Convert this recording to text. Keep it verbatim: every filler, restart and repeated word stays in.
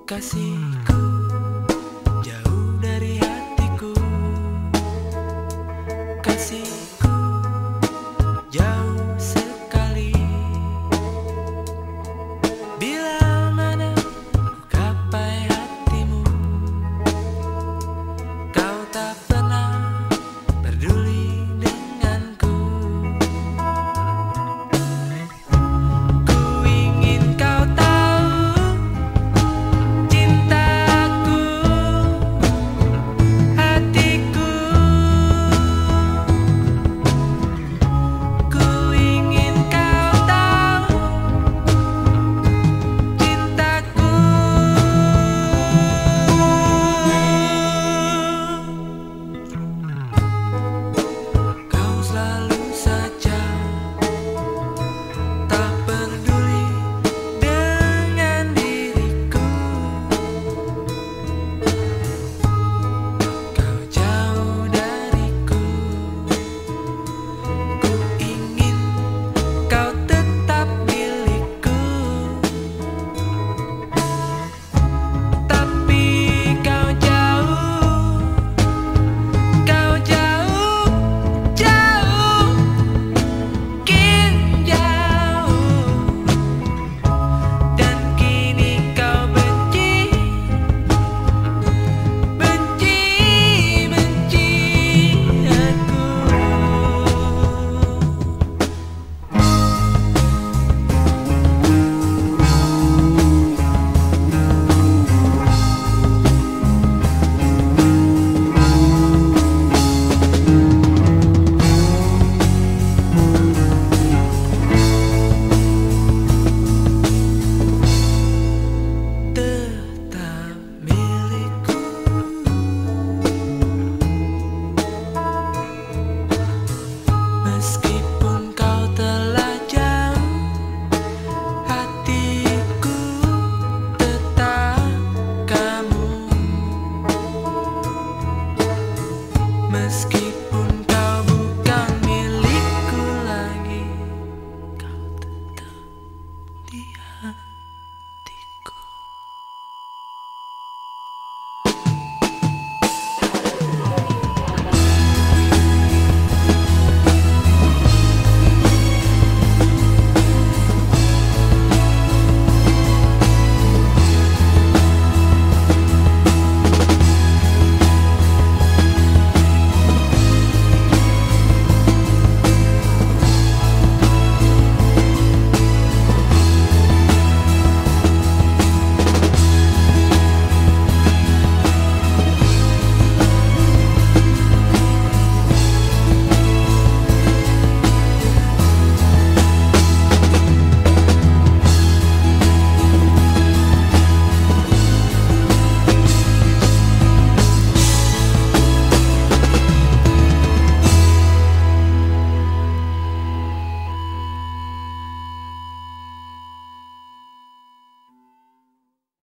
Kasihku jauh dari hatiku, kasihku jauh sekali. Bila mana ku gapai hatimu, kau tak pernah peduli denganku. Ku ingin kau tahu cintaku, hatiku. Ku ingin kau tahu cintaku. Kau selalu saja tak peduli dengan diriku. Kau jauh dariku. Ku ingin kau tetap milikku, tapi kau jauh, kau jauh, jauh, kin jauh. Dan kini kau benci, benci, benci aku. Tetap milikku, meskipun kau telah jauh, hatiku tetap kamu. Meskipun